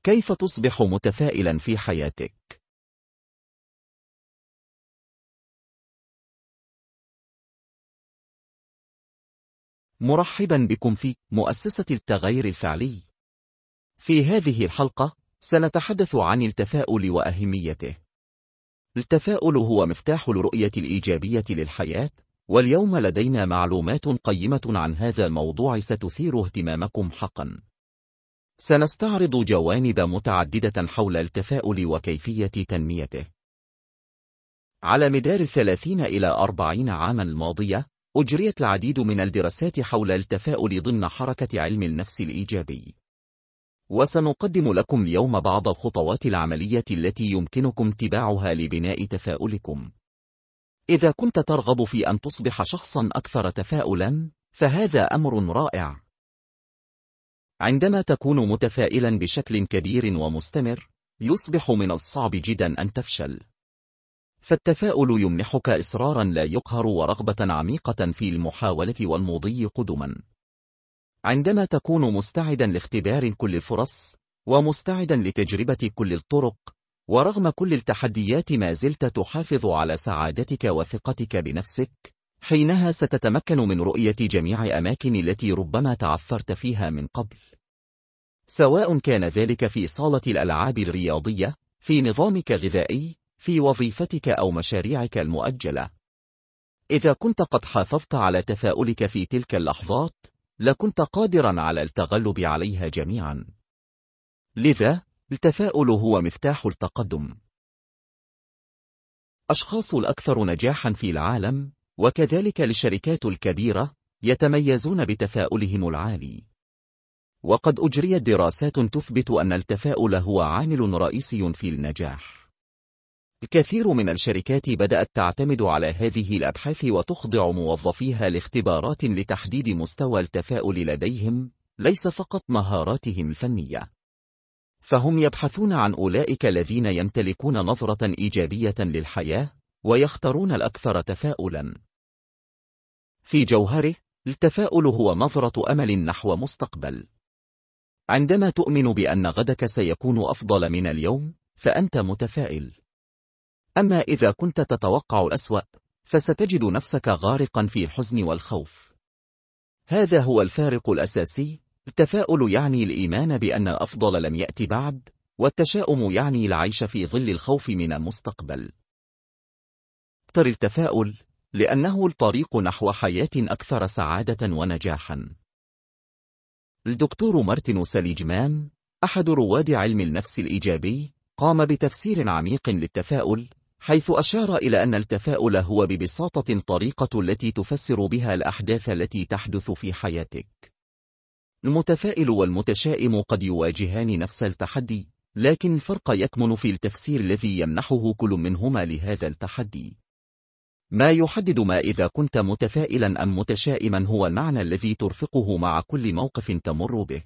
كيف تصبح متفائلا في حياتك؟ مرحبا بكم في مؤسسة التغير الفعلي. في هذه الحلقة سنتحدث عن التفاؤل وأهميته. التفاؤل هو مفتاح الرؤية الإيجابية للحياة، واليوم لدينا معلومات قيمة عن هذا الموضوع ستثير اهتمامكم حقا. سنستعرض جوانب متعددة حول التفاؤل وكيفية تنميته. على مدار 30 إلى 40 عاما الماضية، أجريت العديد من الدراسات حول التفاؤل ضمن حركة علم النفس الإيجابي. وسنقدم لكم اليوم بعض الخطوات العملية التي يمكنكم اتباعها لبناء تفاؤلكم. إذا كنت ترغب في أن تصبح شخصا أكثر تفاؤلا، فهذا أمر رائع. عندما تكون متفائلا بشكل كبير ومستمر، يصبح من الصعب جدا أن تفشل. فالتفاؤل يمنحك إصرارا لا يقهر ورغبة عميقة في المحاولة والمضي قدما. عندما تكون مستعدا لاختبار كل الفرص، ومستعدا لتجربة كل الطرق، ورغم كل التحديات ما زلت تحافظ على سعادتك وثقتك بنفسك، حينها ستتمكن من رؤية جميع أماكن التي ربما تعثرت فيها من قبل. سواء كان ذلك في صالة الألعاب الرياضية، في نظامك الغذائي، في وظيفتك أو مشاريعك المؤجلة. إذا كنت قد حافظت على تفاؤلك في تلك اللحظات، لكنت قادرا على التغلب عليها جميعا. لذا، التفاؤل هو مفتاح التقدم. أشخاص الأكثر نجاحا في العالم، وكذلك الشركات الكبيرة، يتميزون بتفاؤلهم العالي. وقد أجريت دراسات تثبت أن التفاؤل هو عامل رئيسي في النجاح. الكثير من الشركات بدأت تعتمد على هذه الأبحاث وتخضع موظفيها لاختبارات لتحديد مستوى التفاؤل لديهم، ليس فقط مهاراتهم الفنية. فهم يبحثون عن أولئك الذين يمتلكون نظرة إيجابية للحياة، ويختارون الأكثر تفاؤلا. في جوهره، التفاؤل هو نظرة أمل نحو مستقبل. عندما تؤمن بأن غدك سيكون أفضل من اليوم، فأنت متفائل. أما إذا كنت تتوقع الأسوأ، فستجد نفسك غارقا في الحزن والخوف. هذا هو الفارق الأساسي. التفاؤل يعني الإيمان بأن الأفضل لم يأتي بعد، والتشاؤم يعني العيش في ظل الخوف من المستقبل. اختر التفاؤل، لأنه الطريق نحو حياة أكثر سعادة ونجاحا. الدكتور مارتن سيليجمان، أحد رواد علم النفس الإيجابي، قام بتفسير عميق للتفاؤل، حيث أشار إلى أن التفاؤل هو ببساطة الطريقة التي تفسر بها الأحداث التي تحدث في حياتك. المتفائل والمتشائم قد يواجهان نفس التحدي، لكن الفرق يكمن في التفسير الذي يمنحه كل منهما لهذا التحدي. ما يحدد ما إذا كنت متفائلا أم متشائما هو المعنى الذي ترفقه مع كل موقف تمر به.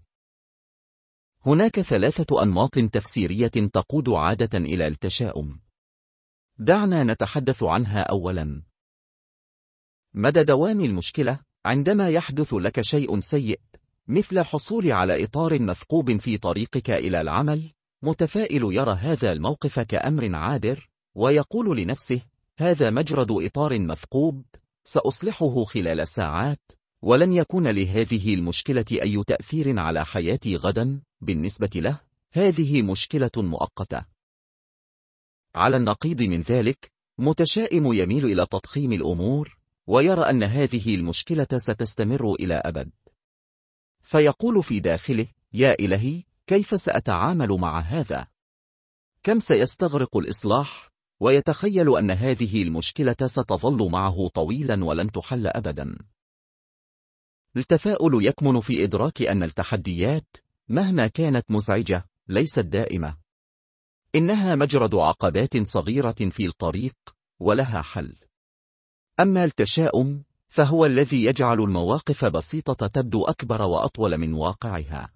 هناك 3 أنماط تفسيرية تقود عادة إلى التشاؤم. دعنا نتحدث عنها أولا. مدى دوام المشكلة. عندما يحدث لك شيء سيء، مثل الحصول على إطار مثقوب في طريقك إلى العمل، متفائل يرى هذا الموقف كأمر عابر، ويقول لنفسه: هذا مجرد إطار مثقوب، سأصلحه خلال ساعات، ولن يكون لهذه المشكلة أي تأثير على حياتي غدا. بالنسبة له، هذه مشكلة مؤقتة. على النقيض من ذلك، متشائم يميل إلى تضخيم الأمور، ويرى أن هذه المشكلة ستستمر إلى أبد. فيقول في داخله: يا إلهي، كيف سأتعامل مع هذا؟ كم سيستغرق الإصلاح؟ ويتخيل أن هذه المشكلة ستظل معه طويلا ولن تحل أبدا. التفاؤل يكمن في إدراك أن التحديات، مهما كانت مزعجة، ليست دائمة. إنها مجرد عقبات صغيرة في الطريق، ولها حل. أما التشاؤم، فهو الذي يجعل المواقف بسيطة تبدو أكبر وأطول من واقعها.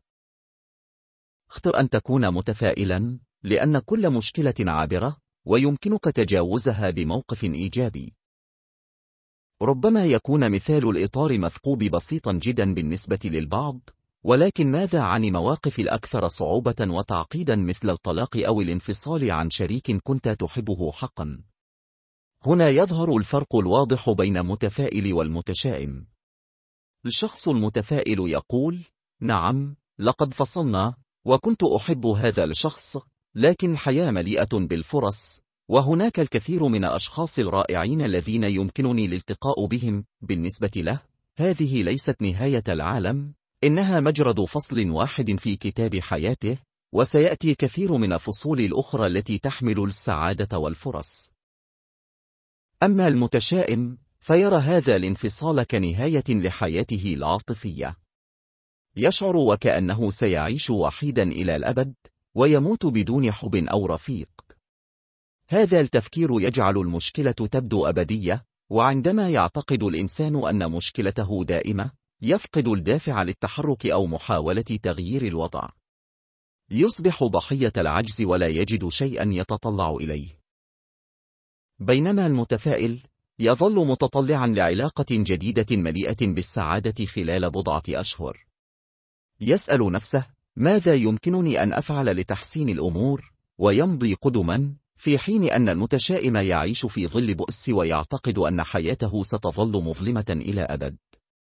اختر أن تكون متفائلا، لأن كل مشكلة عابرة، ويمكنك تجاوزها بموقف إيجابي. ربما يكون مثال الإطار مثقوب بسيطا جدا بالنسبة للبعض، ولكن ماذا عن مواقف الأكثر صعوبة وتعقيدا مثل الطلاق أو الانفصال عن شريك كنت تحبه حقا؟ هنا يظهر الفرق الواضح بين المتفائل والمتشائم. الشخص المتفائل يقول: نعم، لقد فصلنا، وكنت أحب هذا الشخص، لكن الحياة مليئة بالفرص، وهناك الكثير من الأشخاص الرائعين الذين يمكنني الالتقاء بهم. بالنسبة له، هذه ليست نهاية العالم، إنها مجرد فصل واحد في كتاب حياته، وسيأتي كثير من الفصول الأخرى التي تحمل السعادة والفرص. أما المتشائم فيرى هذا الانفصال كنهاية لحياته العاطفية. يشعر وكأنه سيعيش وحيدا إلى الأبد، ويموت بدون حب أو رفيق. هذا التفكير يجعل المشكلة تبدو أبدية، وعندما يعتقد الإنسان أن مشكلته دائمة، يفقد الدافع للتحرك أو محاولة تغيير الوضع. يصبح ضحية العجز ولا يجد شيئا يتطلع إليه. بينما المتفائل يظل متطلعا لعلاقة جديدة مليئة بالسعادة خلال بضعة أشهر. يسأل نفسه: ماذا يمكنني أن أفعل لتحسين الأمور؟ ويمضي قدما، في حين أن المتشائم يعيش في ظل بؤس ويعتقد أن حياته ستظل مظلمة إلى أبد.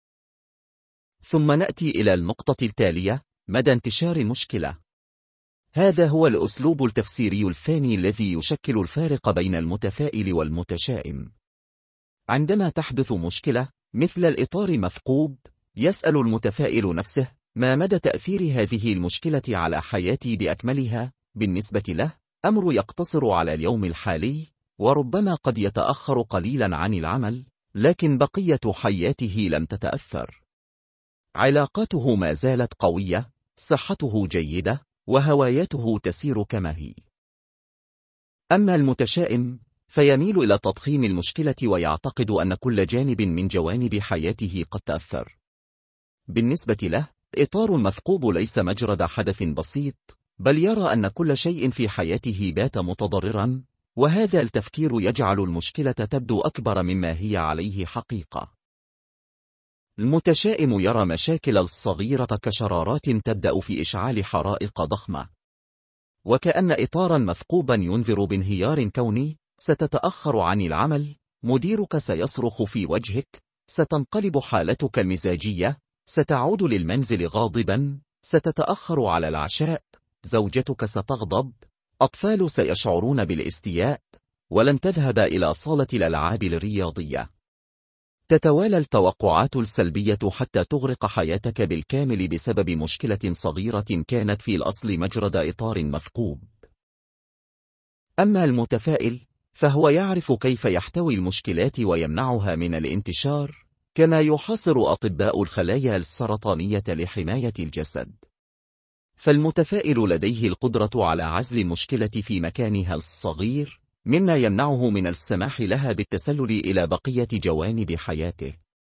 ثم نأتي إلى النقطة التالية: مدى انتشار المشكلة. هذا هو الأسلوب التفسيري الثاني الذي يشكل الفارق بين المتفائل والمتشائم. عندما تحدث مشكلة مثل الإطار مثقوب، يسأل المتفائل نفسه: ما مدى تأثير هذه المشكلة على حياتي بأكملها؟ بالنسبة له، أمر يقتصر على اليوم الحالي، وربما قد يتأخر قليلا عن العمل، لكن بقية حياته لم تتأثر. علاقاته ما زالت قوية، صحته جيدة، وهوايته تسير كما هي. أما المتشائم فيميل إلى تضخيم المشكلة ويعتقد أن كل جانب من جوانب حياته قد تأثر. بالنسبة له، إطار مثقوب ليس مجرد حدث بسيط، بل يرى أن كل شيء في حياته بات متضررا، وهذا التفكير يجعل المشكلة تبدو أكبر مما هي عليه حقيقة. المتشائم يرى مشاكل الصغيرة كشرارات تبدأ في إشعال حرائق ضخمة. وكأن إطارا مثقوبا ينذر بانهيار كوني: ستتأخر عن العمل، مديرك سيصرخ في وجهك، ستنقلب حالتك المزاجية، ستعود للمنزل غاضبا، ستتأخر على العشاء، زوجتك ستغضب، أطفال سيشعرون بالاستياء، ولن تذهب إلى صالة الألعاب الرياضية. تتوالى التوقعات السلبية حتى تغرق حياتك بالكامل بسبب مشكلة صغيرة كانت في الأصل مجرد إطار مثقوب. أما المتفائل فهو يعرف كيف يحتوي المشكلات ويمنعها من الانتشار، كما يحاصر أطباء الخلايا السرطانية لحماية الجسد. فالمتفائل لديه القدرة على عزل المشكلة في مكانها الصغير، مما يمنعه من السماح لها بالتسلل إلى بقية جوانب حياته.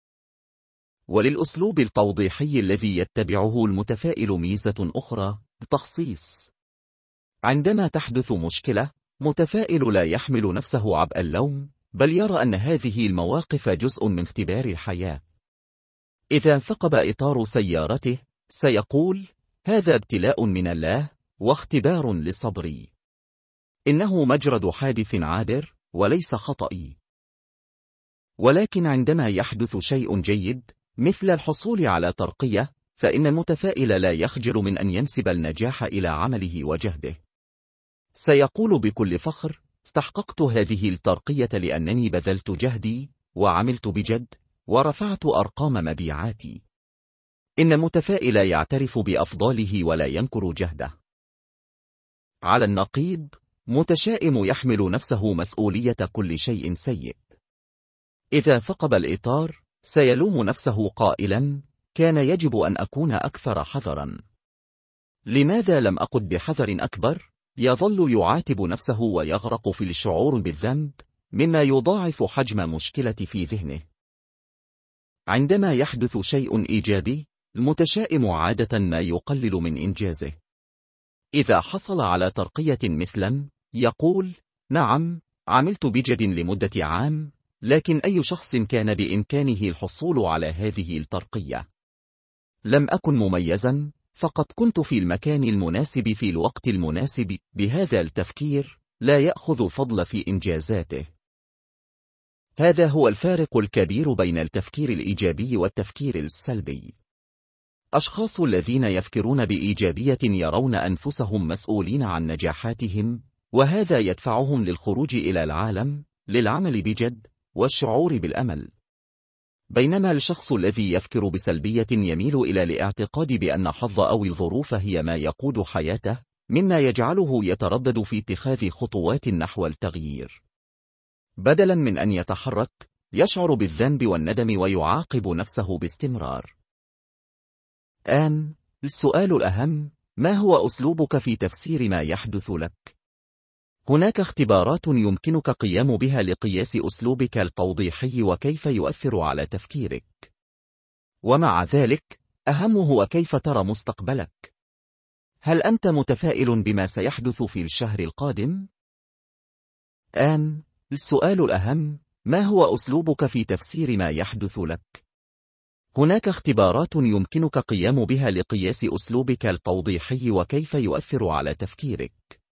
وللأسلوب التوضيحي الذي يتبعه المتفائل ميزة أخرى: التخصيص. عندما تحدث مشكلة، متفائل لا يحمل نفسه عبء اللوم، بل يرى أن هذه المواقف جزء من اختبار الحياة. إذا ثقب إطار سيارته، سيقول: هذا ابتلاء من الله، واختبار لصبري. إنه مجرد حادث عابر، وليس خطئي. ولكن عندما يحدث شيء جيد، مثل الحصول على ترقية، فإن المتفائل لا يخجل من أن ينسب النجاح إلى عمله وجهده. سيقول بكل فخر: استحققت هذه الترقية لأنني بذلت جهدي، وعملت بجد، ورفعت أرقام مبيعاتي. إن المتفائل يعترف بأفضاله ولا ينكر جهده. على النقيض، متشائم يحمل نفسه مسؤولية كل شيء سيء. إذا ثقب الإطار، سيلوم نفسه قائلا: كان يجب أن أكون أكثر حذرا. لماذا لم أقد بحذر أكبر؟ يظل يعاتب نفسه ويغرق في الشعور بالذنب، مما يضاعف حجم المشكلة في ذهنه. عندما يحدث شيء إيجابي، المتشائم عادة ما يقلل من إنجازه. إذا حصل على ترقية مثلا، يقول: نعم، عملت بجد لمدة عام، لكن أي شخص كان بإمكانه الحصول على هذه الترقية؟ لم أكن مميزا، فقد كنت في المكان المناسب في الوقت المناسب. بهذا التفكير لا يأخذ الفضل في إنجازاته. هذا هو الفارق الكبير بين التفكير الإيجابي والتفكير السلبي. أشخاص الذين يفكرون بإيجابية يرون أنفسهم مسؤولين عن نجاحاتهم، وهذا يدفعهم للخروج إلى العالم، للعمل بجد، والشعور بالأمل. بينما الشخص الذي يفكر بسلبية يميل إلى الاعتقاد بأن الحظ أو الظروف هي ما يقود حياته، مما يجعله يتردد في اتخاذ خطوات نحو التغيير. بدلاً من أن يتحرك، يشعر بالذنب والندم ويعاقب نفسه باستمرار. السؤال الأهم: ما هو أسلوبك في تفسير ما يحدث لك؟ هناك اختبارات يمكنك قيام بها لقياس أسلوبك التوضيحي وكيف يؤثر على تفكيرك. ومع ذلك، أهم هو كيف ترى مستقبلك. هل أنت متفائل بما سيحدث في الشهر القادم؟ السؤال الأهم: ما هو أسلوبك في تفسير ما يحدث لك؟ هناك اختبارات يمكنك قيام بها لقياس أسلوبك التوضيحي وكيف يؤثر على تفكيرك.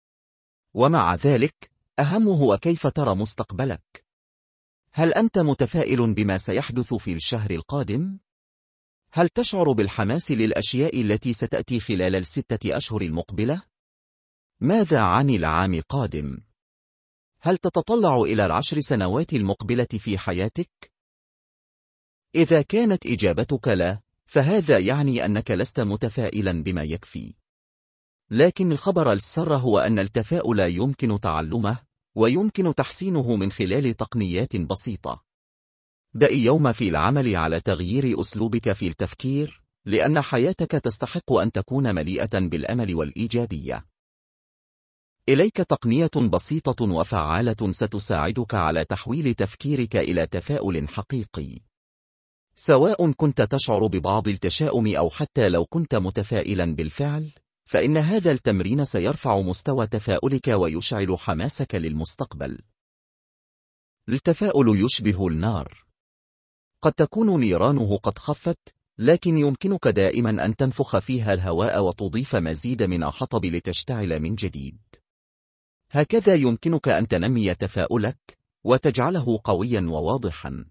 ومع ذلك، أهم هو كيف ترى مستقبلك. هل أنت متفائل بما سيحدث في الشهر القادم؟ هل تشعر بالحماس للأشياء التي ستأتي خلال ال6 أشهر المقبلة؟ ماذا عن العام القادم؟ هل تتطلع إلى ال10 سنوات المقبلة في حياتك؟ إذا كانت إجابتك لا، فهذا يعني أنك لست متفائلا بما يكفي. لكن الخبر السار هو أن التفاؤل يمكن تعلمه، ويمكن تحسينه من خلال تقنيات بسيطة. ابدأ اليوم في العمل على تغيير أسلوبك في التفكير، لأن حياتك تستحق أن تكون مليئة بالأمل والإيجابية. إليك تقنية بسيطة وفعالة ستساعدك على تحويل تفكيرك إلى تفاؤل حقيقي. سواء كنت تشعر ببعض التشاؤم أو حتى لو كنت متفائلا بالفعل، فإن هذا التمرين سيرفع مستوى تفاؤلك ويشعل حماسك للمستقبل. التفاؤل يشبه النار. قد تكون نيرانه قد خفت، لكن يمكنك دائما أن تنفخ فيها الهواء وتضيف مزيد من الحطب لتشتعل من جديد. هكذا يمكنك أن تنمي تفاؤلك، وتجعله قويا وواضحا.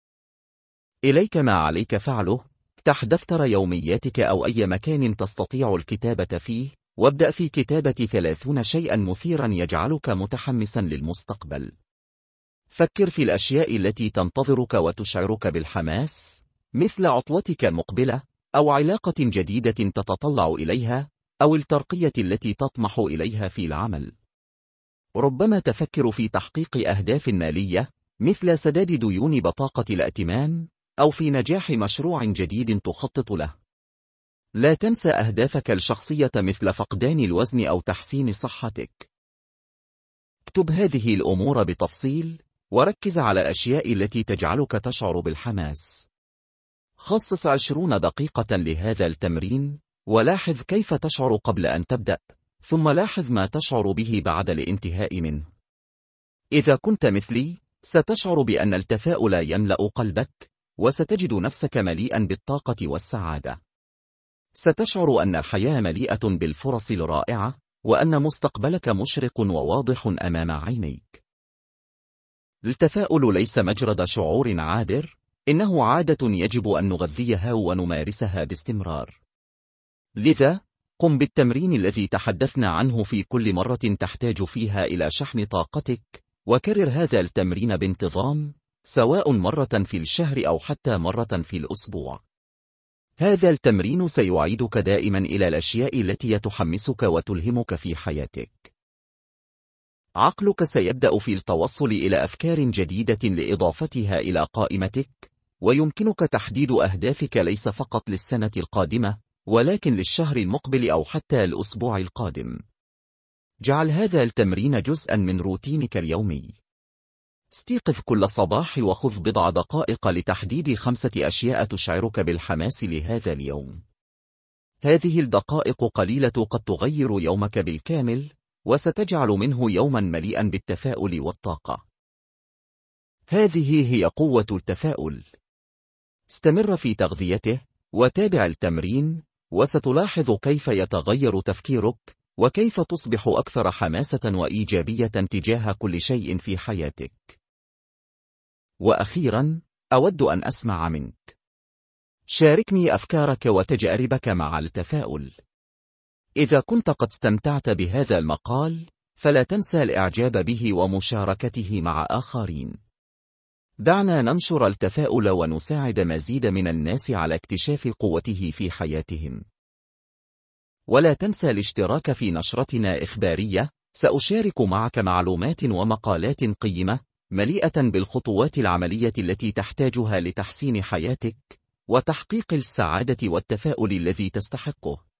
إليك ما عليك فعله: افتح دفتر يومياتك أو أي مكان تستطيع الكتابة فيه، وابدأ في كتابة 30 شيئا مثيرا يجعلك متحمسا للمستقبل. فكر في الأشياء التي تنتظرك وتشعرك بالحماس، مثل عطلتك المقبلة، أو علاقة جديدة تتطلع إليها، أو الترقية التي تطمح إليها في العمل. ربما تفكر في تحقيق أهداف مالية، مثل سداد ديون بطاقة الائتمان، أو في نجاح مشروع جديد تخطط له. لا تنسى أهدافك الشخصية مثل فقدان الوزن أو تحسين صحتك. اكتب هذه الأمور بتفصيل، وركز على الأشياء التي تجعلك تشعر بالحماس. خصص 20 دقيقة لهذا التمرين، ولاحظ كيف تشعر قبل أن تبدأ، ثم لاحظ ما تشعر به بعد الانتهاء منه. إذا كنت مثلي، ستشعر بأن التفاؤل يملأ قلبك، وستجد نفسك مليئا بالطاقة والسعادة. ستشعر أن الحياة مليئة بالفرص الرائعة، وأن مستقبلك مشرق وواضح أمام عينيك. التفاؤل ليس مجرد شعور عابر، إنه عادة يجب أن نغذيها ونمارسها باستمرار. لذا، قم بالتمرين الذي تحدثنا عنه في كل مرة تحتاج فيها إلى شحن طاقتك، وكرر هذا التمرين بانتظام، سواء مرة في الشهر أو حتى مرة في الأسبوع. هذا التمرين سيعيدك دائما إلى الأشياء التي تحمسك وتلهمك في حياتك. عقلك سيبدأ في التوصل إلى أفكار جديدة لإضافتها إلى قائمتك، ويمكنك تحديد أهدافك ليس فقط للسنة القادمة، ولكن للشهر المقبل أو حتى الأسبوع القادم. جعل هذا التمرين جزءا من روتينك اليومي. استيقظ كل صباح وخذ بضع دقائق لتحديد 5 أشياء تشعرك بالحماس لهذا اليوم. هذه الدقائق قليلة قد تغير يومك بالكامل، وستجعل منه يوما مليئا بالتفاؤل والطاقة. هذه هي قوة التفاؤل. استمر في تغذيته، وتابع التمرين، وستلاحظ كيف يتغير تفكيرك، وكيف تصبح أكثر حماسة وإيجابية تجاه كل شيء في حياتك. وأخيرا، أود أن أسمع منك. شاركني أفكارك وتجاربك مع التفاؤل. إذا كنت قد استمتعت بهذا المقال، فلا تنسى الإعجاب به ومشاركته مع آخرين. دعنا ننشر التفاؤل ونساعد مزيد من الناس على اكتشاف قوته في حياتهم. ولا تنسى الاشتراك في نشرتنا إخبارية، سأشارك معك معلومات ومقالات قيمة مليئة بالخطوات العملية التي تحتاجها لتحسين حياتك وتحقيق السعادة والتفاؤل الذي تستحقه.